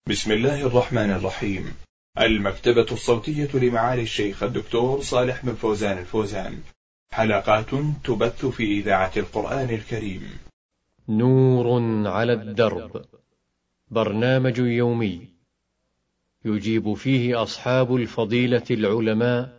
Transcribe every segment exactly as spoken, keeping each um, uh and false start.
بسم الله الرحمن الرحيم. المكتبة الصوتية لمعالي الشيخ الدكتور صالح بن فوزان الفوزان، حلقات تبث في إذاعة القرآن الكريم. نور على الدرب، برنامج يومي يجيب فيه أصحاب الفضيلة العلماء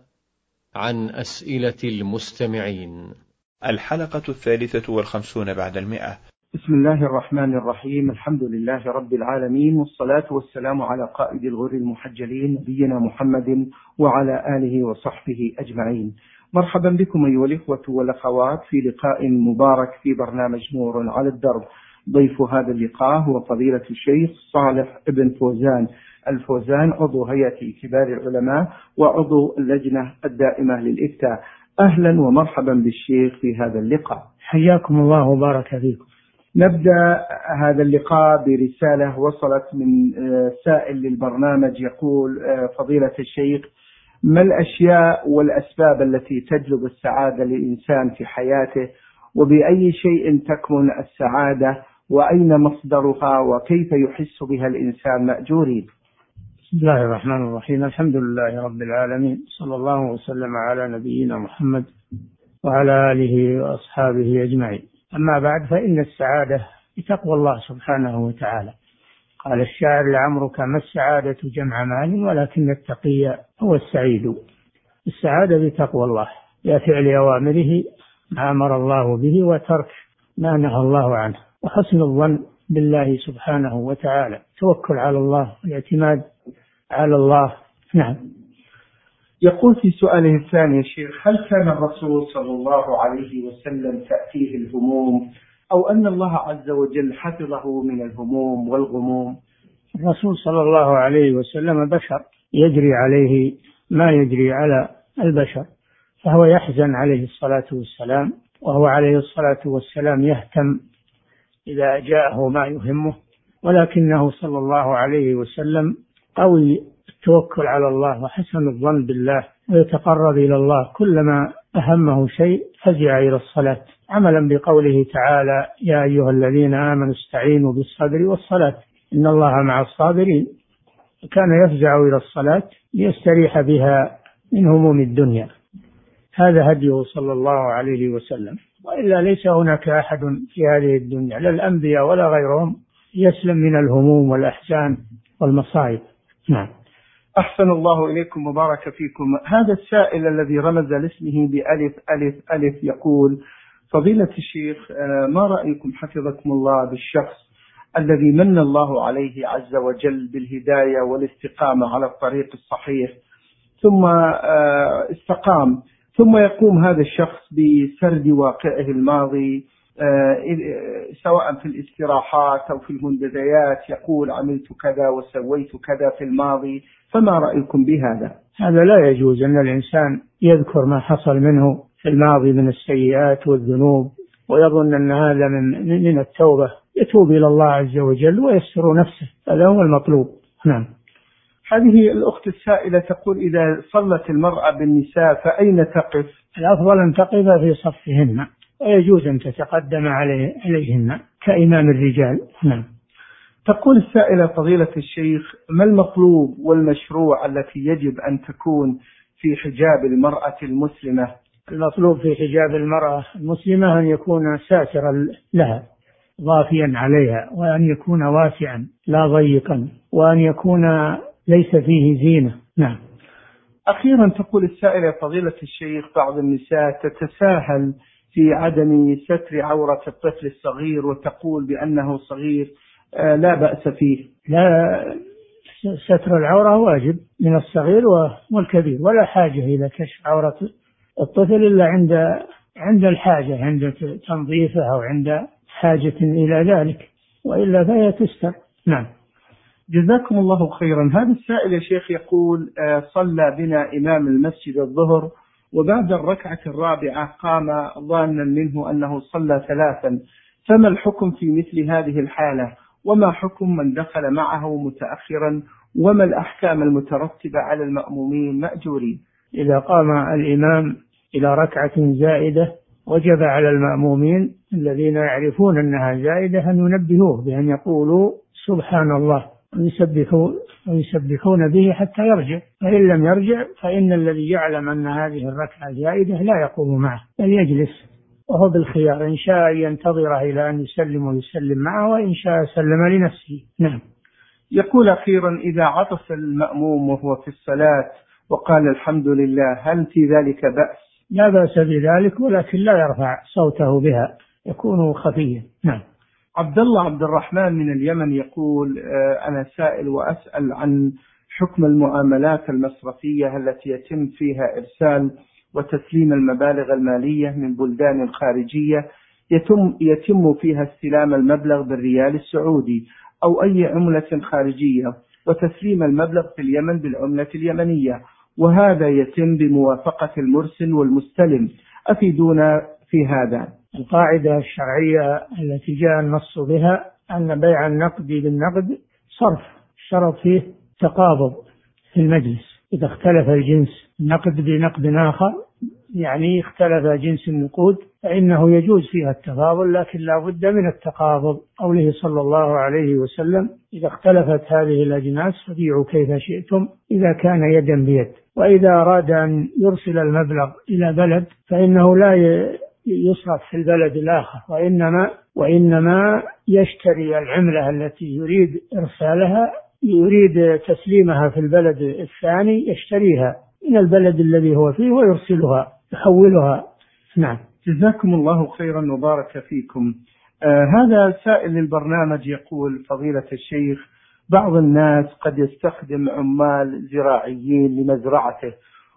عن أسئلة المستمعين. الحلقة الثالثة والخمسون بعد المئة. بسم الله الرحمن الرحيم. الحمد لله رب العالمين، والصلاة والسلام على قائد الغر المحجلين نبينا محمد وعلى آله وصحبه أجمعين. مرحبا بكم أيها الإخوة والأخوات في لقاء مبارك في برنامج نور على الدرب. ضيف هذا اللقاء هو فضيلة الشيخ صالح بن فوزان الفوزان، عضو هيئة كبار العلماء وعضو اللجنة الدائمة للإفتاء. أهلا ومرحبا بالشيخ في هذا اللقاء. حياكم الله وبارك فيكم. نبدأ هذا اللقاء برسالة وصلت من سائل للبرنامج، يقول: فضيلة الشيخ، ما الأشياء والأسباب التي تجلب السعادة للإنسان في حياته، وبأي شيء تكمن السعادة، وأين مصدرها، وكيف يحس بها الإنسان مأجورين؟ بسم الله الرحمن الرحيم. الحمد لله رب العالمين، صلى الله وسلم على نبينا محمد وعلى آله وأصحابه أجمعين. أما بعد، فإن السعادة بتقوى الله سبحانه وتعالى. قال الشاعر: لعمرك ما السعادة جمع مال، ولكن التقي هو السعيد. السعادة بتقوى الله، بفعل أوامره ما أمر الله به، وترك ما نهى الله عنه، وحسن الظن بالله سبحانه وتعالى، توكل على الله والاعتماد على الله. نعم. يقول في سؤاله الثاني: يا شيخ، هل كان الرسول صلى الله عليه وسلم تأتيه الهموم، أو أن الله عز وجل حفظه من الهموم والغموم؟ الرسول صلى الله عليه وسلم بشر، يجري عليه ما يجري على البشر، فهو يحزن عليه الصلاة والسلام، وهو عليه الصلاة والسلام يهتم إذا جاءه ما يهمه، ولكنه صلى الله عليه وسلم قوي التوكل على الله وحسن الظن بالله، ويتقرب إلى الله كلما أهمه شيء فزع إلى الصلاة، عملا بقوله تعالى: يا أيها الذين آمنوا استعينوا بالصبر والصلاة إن الله مع الصابرين. كان يفزع إلى الصلاة ليستريح بها من هموم الدنيا. هذا هديه صلى الله عليه وسلم، وإلا ليس هناك أحد في هذه الدنيا، لا الأنبياء ولا غيرهم، يسلم من الهموم والأحزان والمصائب. نعم. أحسن الله إليكم وبارك فيكم. هذا السائل الذي رمز لاسمه بألف ألف ألف يقول: فضيلة الشيخ، ما رأيكم حفظكم الله بالشخص الذي من الله عليه عز وجل بالهداية والاستقامة على الطريق الصحيح، ثم استقام، ثم يقوم هذا الشخص بسرد واقعه الماضي سواء في الاستراحات أو في المنتديات، يقول: عملت كذا وسويت كذا في الماضي، فما رأيكم بهذا؟ هذا لا يجوز، أن الإنسان يذكر ما حصل منه في الماضي من السيئات والذنوب ويظن أن هذا من من التوبة، يتوب إلى الله عز وجل ويستر نفسه، هذا هو المطلوب. نعم. هذه الأخت السائلة تقول: إذا صلت المرأة بالنساء فأين تقف؟ الأفضل أن تقف في صفهن، ويجوز أن تتقدم عليه عليهن كإمام الرجال. نعم. تقول السائلة: فضيلة الشيخ، ما المطلوب والمشروع التي يجب أن تكون في حجاب المرأة المسلمة؟ المطلوب في حجاب المرأة المسلمة أن يكون ساترا لها، ضافيا عليها، وأن يكون واسعا لا ضيقا، وأن يكون ليس فيه زينة. نعم. أخيرا تقول السائلة: فضيلة الشيخ، بعض النساء تتساهل في عدم ستر عورة الطفل الصغير، وتقول بأنه صغير لا بأس فيه. لا، ستر العورة واجب من الصغير والكبير، ولا حاجة إلى كشف عورة الطفل إلا عند عند الحاجة، عند تنظيفه أو عند حاجة إلى ذلك، وإلا فهي تستر. نعم. جزاكم الله خيرا. هذا السائل يا شيخ يقول: صلى بنا إمام المسجد الظهر، وبعد الركعة الرابعة قام ظانا منه أنه صلى ثلاثا، فما الحكم في مثل هذه الحالة؟ وما حكم من دخل معه متأخرا؟ وما الأحكام المترتبة على المأمومين مأجورين؟ إذا قام الإمام إلى ركعة زائدة وجب على المأمومين الذين يعرفون أنها زائدة أن ينبهوه بأن يقولوا: سبحان الله ويسبحون, ويسبحون به حتى يرجع، فإن لم يرجع فإن الذي يعلم أن هذه الركعة زائدة لا يقوم معه بل يجلس، وهو بالخيار، إن شاء ينتظره إلى أن يسلم ويسلم معه، وإن شاء سلم لنفسه. نعم. يقول أخيرا: إذا عطس المأموم وهو في الصلاة وقال الحمد لله هل في ذلك بأس؟ لا بأس بذلك، ولكن لا يرفع صوته بها، يكون خفيا. نعم. عبد الله عبد الرحمن من اليمن يقول: أنا سائل وأسأل عن حكم المعاملات المصرفية التي يتم فيها إرسال وتسليم المبالغ المالية من بلدان خارجية، يتم, يتم فيها استلام المبلغ بالريال السعودي أو أي عملة خارجية، وتسليم المبلغ في اليمن بالعملة اليمنية، وهذا يتم بموافقة المرسل والمستلم، أفيدونا في هذا. القاعدة الشرعية التي جاء النص بها أن بيع النقد بالنقد صرف، شرط فيه تقابض في المجلس. إذا اختلف الجنس نقد بنقد آخر، يعني اختلف جنس النقود، فإنه يجوز فيها التفاضل، لكن لا بد من التقابض. قوله صلى الله عليه وسلم: إذا اختلفت هذه الأجناس فبيعوا كيف شئتم إذا كان يدا بيد. وإذا أراد أن يرسل المبلغ إلى بلد فإنه لا يصرف في البلد الآخر، وإنما, وإنما يشتري العملة التي يريد إرسالها، يريد تسليمها في البلد الثاني، يشتريها من البلد الذي هو فيه ويرسلها، يحولها. نعم. جزاكم الله خيرا وبارك فيكم. آه هذا سائل البرنامج يقول: فضيلة الشيخ، بعض الناس قد يستخدم عمال زراعيين لمزرعته،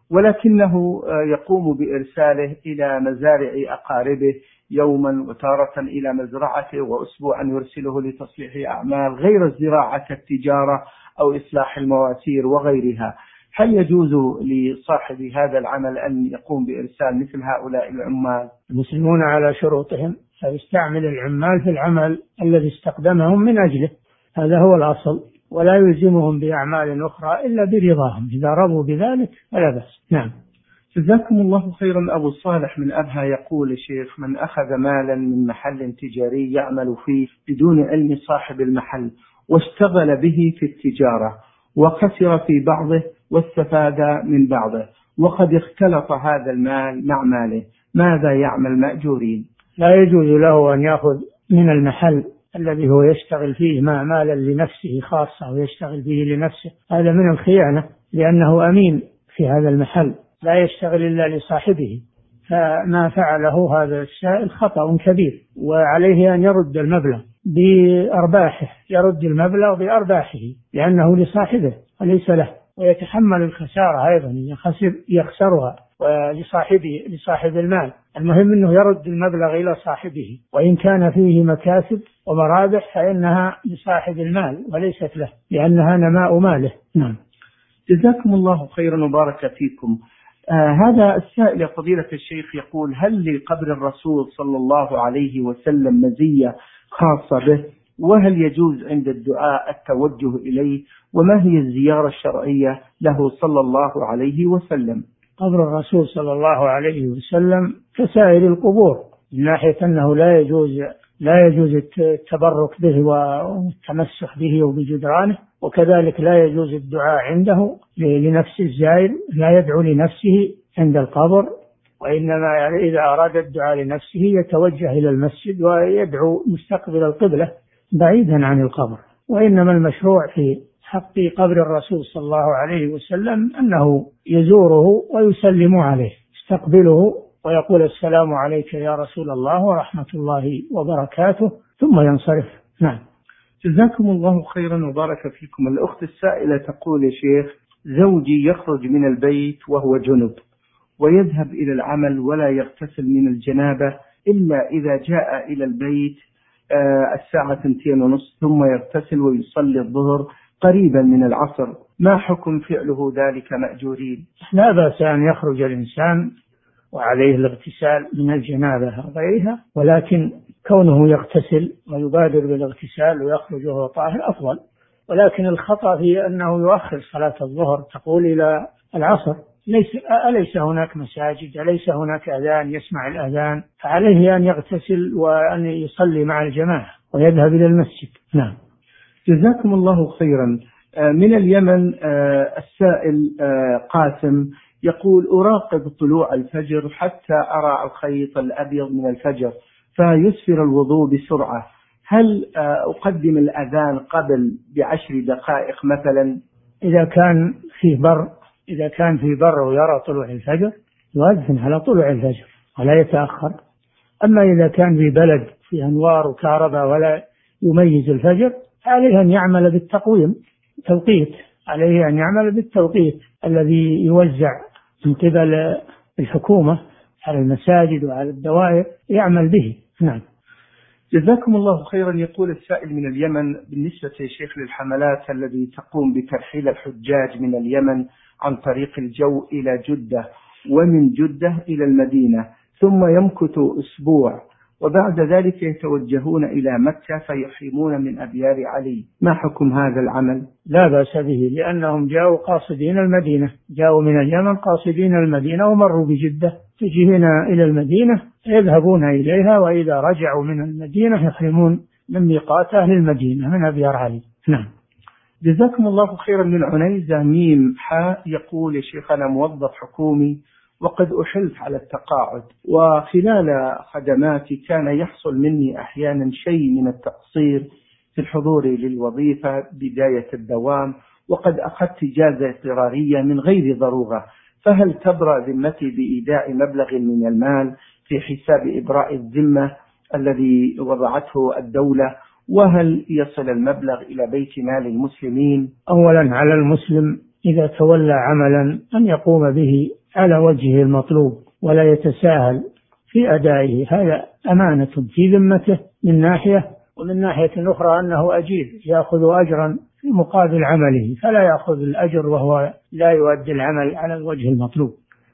ولكنه آه يقوم بإرساله إلى مزارع أقاربه يوما، وتارة إلى مزرعته، وأسبوعا يرسله لتصليح أعمال غير الزراعة كالتجارة أو إصلاح المواسير وغيرها. هل يجوز لصاحب هذا العمل أن يقوم بإرسال مثل هؤلاء العمال؟ المسلمون على شروطهم، فيستعمل العمال في العمل الذي استخدمهم من أجله، هذا هو الأصل، ولا يلزمهم بأعمال أخرى إلا برضاهم، إذا رضوا بذلك فلا بأس. نعم. جزاكم الله خيرا. أبو صالح من أبها يقول: شيخ، من أخذ مالا من محل تجاري يعمل فيه بدون علم صاحب المحل واشتغل به في التجارة وخسر في بعضه واستفاد من بعضه، وقد اختلط هذا المال مع ماله، ماذا يعمل مأجورين؟ لا يجوز له أن يأخذ من المحل الذي هو يشتغل فيه ما مالا لنفسه خاصة ويشتغل به لنفسه، هذا من الخيانة، لأنه أمين في هذا المحل لا يشتغل إلا لصاحبه، فما فعله هذا السائل خطأ كبير، وعليه أن يرد المبلغ بأرباحه، يرد المبلغ بأرباحه لأنه لصاحبه وليس له، ويتحمل الخسارة أيضا إذا خسر يخسرها ولصاحبه لصاحب المال. المهم أنه يرد المبلغ إلى صاحبه، وإن كان فيه مكاسب ومرابح فإنها لصاحب المال وليست له، لأنها نماء ماله. نعم. جزاكم الله خيرا وبارك فيكم. آه هذا السائل يا فضيلة الشيخ يقول: هل لقبر الرسول صلى الله عليه وسلم مزية خاصة به؟ وهل يجوز عند الدعاء التوجه إليه؟ وما هي الزيارة الشرعية له صلى الله عليه وسلم؟ قبر الرسول صلى الله عليه وسلم كسائر القبور، من ناحية أنه لا يجوز لا يجوز التبرك به والتمسح به وبجدرانه، وكذلك لا يجوز الدعاء عنده لنفس الزائر، لا يدعو لنفسه عند القبر، وإنما يعني إذا أراد الدعاء لنفسه يتوجه إلى المسجد ويدعو مستقبل القبلة بعيدا عن القبر. وإنما المشروع في حق قبر الرسول صلى الله عليه وسلم أنه يزوره ويسلم عليه، يستقبله ويقول: السلام عليك يا رسول الله ورحمة الله وبركاته، ثم ينصرف. نعم. جزاكم الله خيرا وبارك فيكم. الأخت السائلة تقول: يا شيخ، زوجي يخرج من البيت وهو جنب ويذهب إلى العمل ولا يغتسل من الجنابة إلا إذا جاء إلى البيت الساعة اثنتين ونصف، ثم يغتسل ويصلي الظهر قريبا من العصر، ما حكم فعله ذلك مأجورين؟ لا بأس أن يخرج الإنسان وعليه الاغتسال من الجنابة وغيرها، ولكن كونه يغتسل ويبادر بالاغتسال ويخرج وهو طاهر أفضل. ولكن الخطأ في أنه يؤخر صلاة الظهر تقول إلى العصر، ليس أليس هناك مساجد، أليس هناك أذان يسمع الأذان، فعليه أن يغتسل وأن يصلي مع الجماعة ويذهب إلى المسجد. نعم. جزاكم الله خيرا. من اليمن السائل قاسم يقول: أراقب طلوع الفجر حتى أرى الخيط الأبيض من الفجر فيسفر الوضوء بسرعة، هل أقدم الأذان قبل بعشر دقائق مثلا؟ إذا كان في بر إذا كان في بر ويرى طلوع الفجر يؤذن على طلوع الفجر ولا يتأخر. أما إذا كان في بلد في أنوار وكهرباء ولا يميز الفجر عليه أن يعمل بالتقويم توقيت عليه أن يعمل بالتوقيت الذي يوزع من قبل الحكومة على المساجد وعلى الدوائر يعمل به. نعم. جزاكم الله خيرا. يقول السائل من اليمن: بالنسبة يا شيخ للحملات التي تقوم بترحيل الحجاج من اليمن عن طريق الجو إلى جدة ومن جدة إلى المدينة ثم يمكث أسبوع وبعد ذلك يتوجهون إلى مكة فيحرمون من أبيار علي، ما حكم هذا العمل؟ لا بأس به، لأنهم جاءوا قاصدين المدينة، جاءوا من اليمن قاصدين المدينة ومروا بجدة، تجيهنا إلى المدينة يذهبون إليها، وإذا رجعوا من المدينة يحرمون من ميقات أهل المدينة من أبيار علي. نعم. جزاكم الله خيرا. من عنيزة ميم حاء يقول: يا شيخ أنا موظف حكومي وقد أحلت على التقاعد، وخلال خدماتي كان يحصل مني أحيانا شيء من التقصير في الحضور للوظيفة بداية الدوام، وقد أخذت إجازة اضطرارية من غير ضرورة، فهل تبرأ ذمتي بإيداع مبلغ من المال في حساب إبراء الذمة الذي وضعته الدولة، وهل يصل المبلغ إلى بيت مال المسلمين؟ أولا على المسلم إذا تولى عملا أن يقوم به على وجهه المطلوب ولا يتساهل في أدائه، هذا أمانة في ذمته من ناحية، ومن ناحية أخرى أنه أجير يأخذ أجرا في مقابل عمله، فلا يأخذ الأجر وهو لا يؤدي العمل على الوجه المطلوب.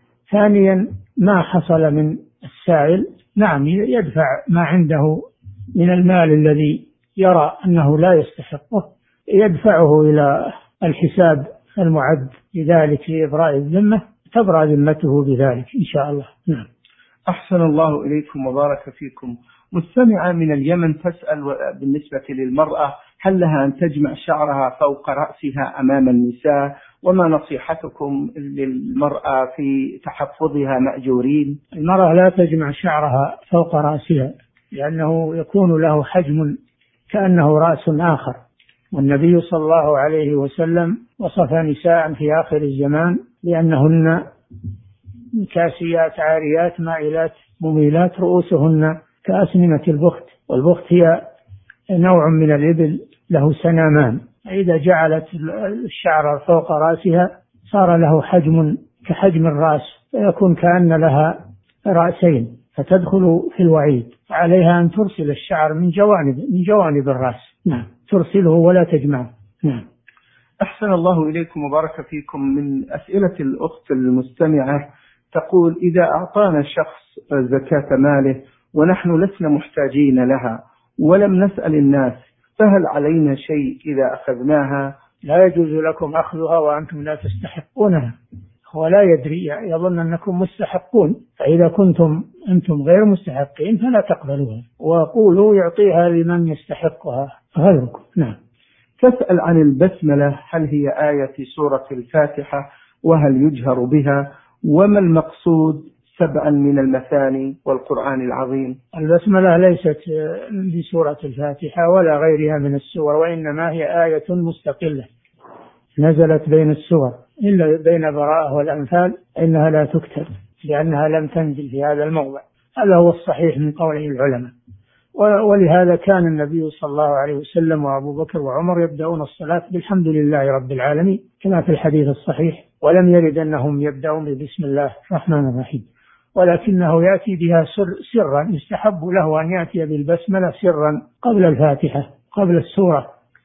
ثانيا ما حصل من السائل نعم يدفع ما عنده من المال الذي يرى أنه لا يستحقه، يدفعه إلى الحساب المعد لذلك لإبراء الذمة، تبرأ ذمته بذلك إن شاء الله. نعم. أحسن الله إليكم وبارك فيكم. مستمعة من اليمن تسأل بالنسبة للمرأة: هل لها أن تجمع شعرها فوق رأسها أمام النساء؟ وما نصيحتكم للمرأة في تحفظها مأجورين؟ المرأة لا تجمع شعرها فوق رأسها لأنه يكون له حجم كأنه رأس آخر، والنبي صلى الله عليه وسلم وصف نساء في آخر الزمان لأنهن كاسيات عاريات مائلات مميلات رؤوسهن كأسنمة البخت، والبخت هي نوع من الإبل له سنامان، إذا جعلت الشعر فوق رأسها صار له حجم كحجم الرأس، فيكون كأن لها رأسين، فتدخل في الوعيد. عليها أن ترسل الشعر من جوانب من جوانب الرأس. نعم. ترسله ولا تجمعه. نعم. أحسن الله إليكم وبارك فيكم. من أسئلة الأخت المستمعة تقول: إذا أعطانا شخص زكاة ماله ونحن لسنا محتاجين لها ولم نسأل الناس، فهل علينا شيء إذا أخذناها؟ لا يجوز لكم أخذها وأنتم لا تستحقونها، هو لا يدري، يظن أنكم مستحقون، فإذا كنتم أنتم غير مستحقين فلا تقبلوها، وقولوا يعطيها لمن يستحقها غيركم. نعم. تسأل عن البسملة: هل هي آية في سورة الفاتحة؟ وهل يجهر بها؟ وما المقصود سبعا من المثاني والقرآن العظيم؟ البسملة ليست بسورة الفاتحة ولا غيرها من السور، وإنما هي آية مستقلة نزلت بين السور، إلا بين براءة والأنفال إنها لا تكتب لأنها لم تنزل في هذا الموضع، هذا هو الصحيح من قوله العلماء. ولهذا كان النبي صلى الله عليه وسلم وأبو بكر وعمر يبدأون الصلاة بالحمد لله رب العالمين كما في الحديث الصحيح، ولم يرد أنهم يبدأون بسم الله الرحمن الرحيم، ولكنه يأتي بها سر سرا، يستحب له أن يأتي بالبسملة سرا قبل الفاتحة قبل السورة،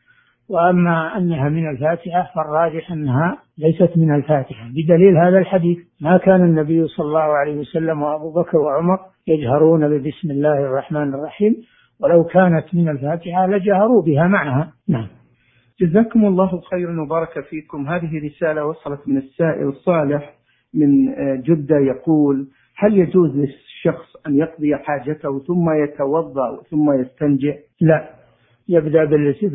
وأما أنها من الفاتحة فالراجح أنها ليست من الفاتحة، بدليل هذا الحديث: ما كان النبي صلى الله عليه وسلم وأبو بكر وعمر يجهرون ببسم الله الرحمن الرحيم، ولو كانت من الفاتحة لجهروا بها معها. نعم. جزاكم الله خيرا وبارك فيكم. هذه رسالة وصلت من السائل صالح من جدة يقول: هل يجوز للشخص أن يقضي حاجته ثم يتوضأ ثم يستنجئ؟ لا، يبدأ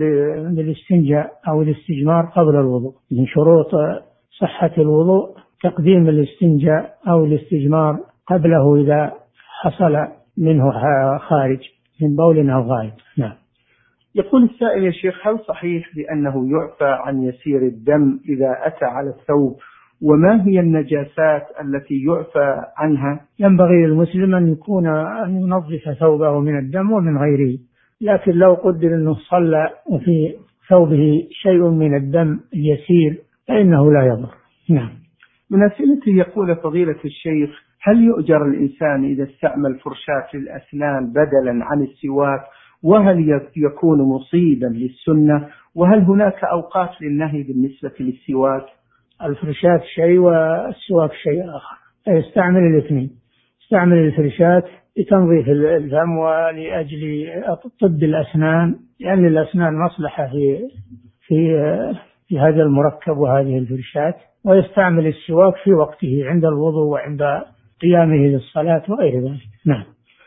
بالاستنجاء أو الاستجمار قبل الوضوء. من شروط صحة الوضوء تقديم الاستنجاء أو الاستجمار قبله إذا حصل منه خارج من بول أو غائط. نعم. يقول السائل: يا شيخ، هل صحيح بأنه يعفى عن يسير الدم إذا أتى على الثوب؟ وما هي النجاسات التي يعفى عنها؟ ينبغي للمسلم أن يكون أن ينظف ثوبه من الدم ومن غيره، لكن لو قدر أنه صلى وفي ثوبه شيء من الدم يسير فإنه لا يضر. نعم. من أسئلته يقول: فضيلة الشيخ، هل يؤجر الإنسان إذا استعمل فرشاة للأسنان بدلا عن السواك؟ وهل يكون مصيبا للسنة؟ وهل هناك أوقات للنهي بالنسبة للسواك؟ الفرشاة شيء والسواك شيء آخر، يستعمل الاثنين. استعمل الفرشاة لتنظيف الفم ولأجل طب الأسنان، لأن يعني الأسنان مصلحة في في في هذا المركب وهذه الفرشاة. ويستعمل السواك في وقته عند الوضوء وعند قيامه للصلاة وغير ذلك. نعم.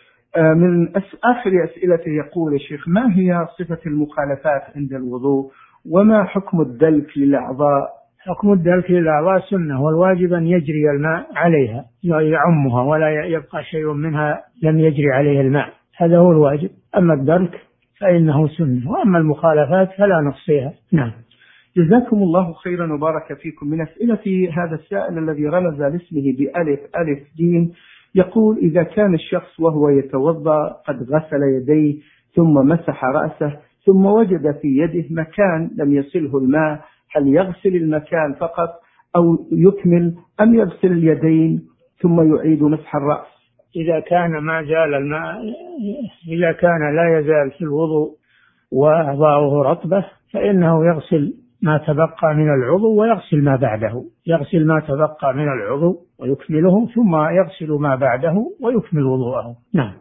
من آخر أسئلته يقول: يا شيخ، ما هي صفة المخالفات عند الوضوء؟ وما حكم الدلك للأعضاء؟ حكم الدلك للأعضاء سنة، والواجب أن يجري الماء عليها يعمها ولا يبقى شيء منها لم يجري عليه الماء، هذا هو الواجب. أما الدلك فإنه سنة، وأما المخالفات فلا نحصيها. نعم. جزاكم الله خيرا وبارك فيكم. من أسئلة هذا السائل الذي رمز لاسمه بألف ألف جيم يقول: إذا كان الشخص وهو يتوضأ قد غسل يديه ثم مسح رأسه ثم وجد في يده مكان لم يصله الماء، هل يغسل المكان فقط أو يكمل أم يغسل اليدين ثم يعيد مسح الرأس؟ إذا كان ما زال الماء، إذا كان لا يزال في الوضوء وأعضاؤه رطبة فإنه يغسل ما تبقى من العضو ويغسل ما بعده، يغسل ما تبقى من العضو ويكمله ثم يغسل ما بعده ويكمل وضوءه. نعم.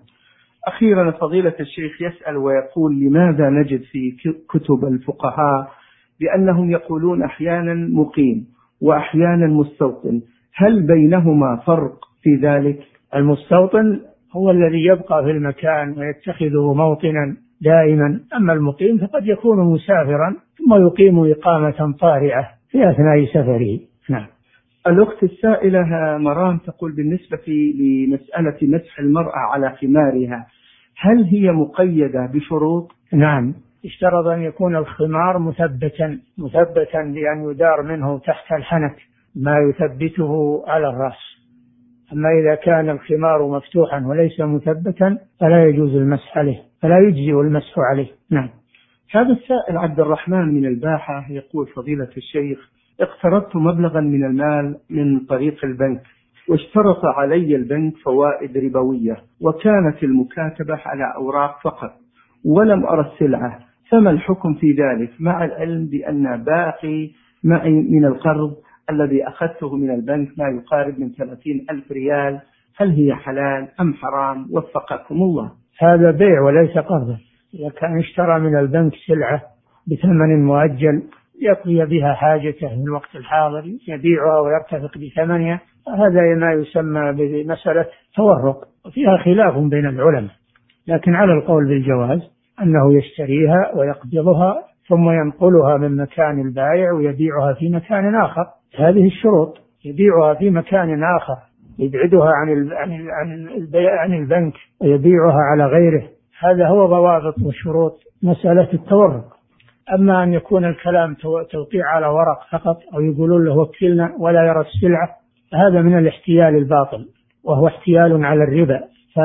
أخيرا فضيلة الشيخ يسأل ويقول: لماذا نجد في كتب الفقهاء بأنهم يقولون أحيانا مقيم وأحيانا مستوطن؟ هل بينهما فرق في ذلك؟ المستوطن هو الذي يبقى في المكان ويتخذه موطنا دائما، أما المقيم فقد يكون مسافرا ثم يقيم إقامة طارئة في أثناء سفره. نعم. الأخت السائلة مرام تقول: بالنسبة لمسألة مسح المرأة على خمارها، هل هي مقيدة بشروط؟ نعم، اشترط أن يكون الخمار مثبتا مثبتا بأن يدار منه تحت الحنك ما يثبته على الرأس. أما إذا كان الخمار مفتوحا وليس مثبتا فلا يجوز المسح عليه، فلا يجزئ المسح عليه. نعم. هذا السائل عبد الرحمن من الباحة يقول: فضيلة الشيخ، اقترضت مبلغا من المال من طريق البنك واشترط علي البنك فوائد ربوية، وكانت المكاتبة على أوراق فقط ولم أرى السلعة، فما الحكم في ذلك مع العلم بأن باقي معي من القرض الذي أخذته من البنك ما يقارب من ثلاثين ألف ريال؟ هل هي حلال أم حرام؟ وفقكم الله. هذا بيع وليس قرض. إذا كان اشترى من البنك سلعة بثمن مؤجل يقضي بها حاجته في الوقت الحاضر يبيعها ويرتفق بثمنها، هذا ما يسمى بمسألة تورق، وفيها خلاف بين العلماء، لكن على القول بالجواز أنه يشتريها ويقبضها ثم ينقلها من مكان البائع ويبيعها في مكان آخر. هذه الشروط: يبيعها في مكان آخر، يبعدها عن عن عن البنك ويبيعها على غيره. هذا هو ضوابط وشروط مسألة التورق. أما أن يكون الكلام توقيع على ورق فقط أو يقولون له وكلنا ولا يرى السلعة، هذا من الاحتيال الباطل وهو احتيال على الربا،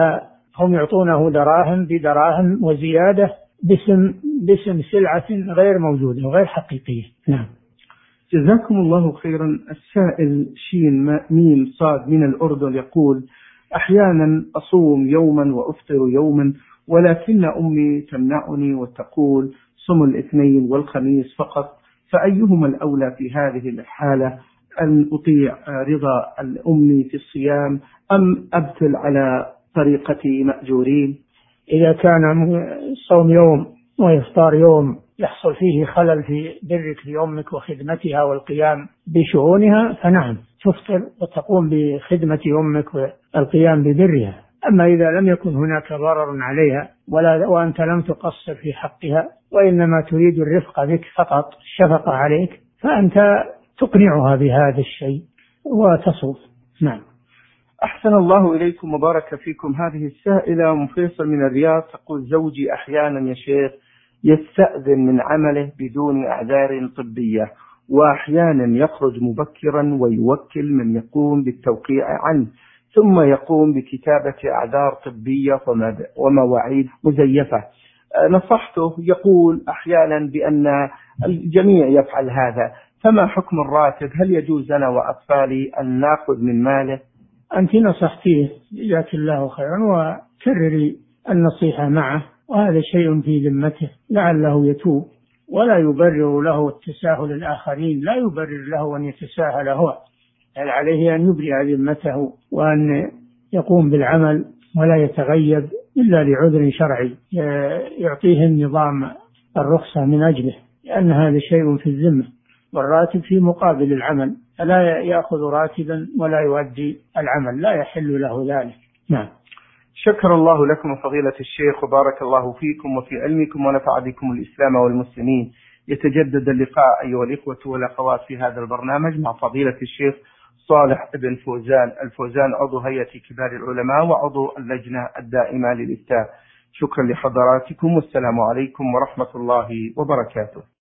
فهم يعطونه دراهم بدراهم وزيادة باسم باسم سلعة غير موجودة وغير حقيقية. نعم. جزاكم الله خيرا. السائل شين ميم صاد من الأردن يقول: أحيانا أصوم يوما وأفطر يوما، ولكن أمي تمنعني وتقول صم الاثنين والخميس فقط، فأيهما الأولى في هذه الحالة؟ أن أطيع رضا الأم في الصيام أم أبتل على طريقة مأجورين؟ إذا كان الصوم يوم وإفطار يوم يحصل فيه خلل في برك لأمك وخدمتها والقيام بشؤونها، فنعم تفطر وتقوم بخدمة أمك والقيام ببرها. أما إذا لم يكن هناك ضرر عليها ولا وأنت لم تقصر في حقها وإنما تريد الرفق بك فقط، الشفقة عليك، فأنت تقنعها بهذا الشيء وتصوف. نعم. أحسن الله إليكم وبارك فيكم. هذه السائلة أم فيصل من الرياض تقول: زوجي أحيانا يا شيخ يستأذن من عمله بدون أعذار طبية، وأحيانا يخرج مبكرا ويوكل من يقوم بالتوقيع عنه، ثم يقوم بكتابة أعذار طبية ومواعيد مزيفة. نصحته، يقول أحيانا بأن الجميع يفعل هذا، فما حكم الراتب؟ هل يجوز لنا وأطفالي أن نأخذ من ماله؟ أنت نصحتيه جزاك الله خيرا، وكرري النصيحة معه، وهذا شيء في ذمته، لعله يتوب، ولا يبرر له التساهل الآخرين، لا يبرر له أن يتساهل هو، بل عليه أن يبرئ ذمته وأن يقوم بالعمل ولا يتغيب إلا لعذر شرعي يعطيه النظام الرخصة من أجله، لأن هذا شيء في الذمة، والراتب في مقابل العمل، فلا يأخذ راتبا ولا يؤدي العمل، لا يحل له ذلك. نعم. شكر الله لكم فضيلة الشيخ وبارك الله فيكم وفي علمكم ونفع بكم الإسلام والمسلمين. يتجدد اللقاء أيها الإخوة والأخوات في هذا البرنامج مع فضيلة الشيخ صالح بن فوزان الفوزان، عضو هيئة كبار العلماء وعضو اللجنة الدائمة للإفتاء. شكرا لحضراتكم، والسلام عليكم ورحمة الله وبركاته.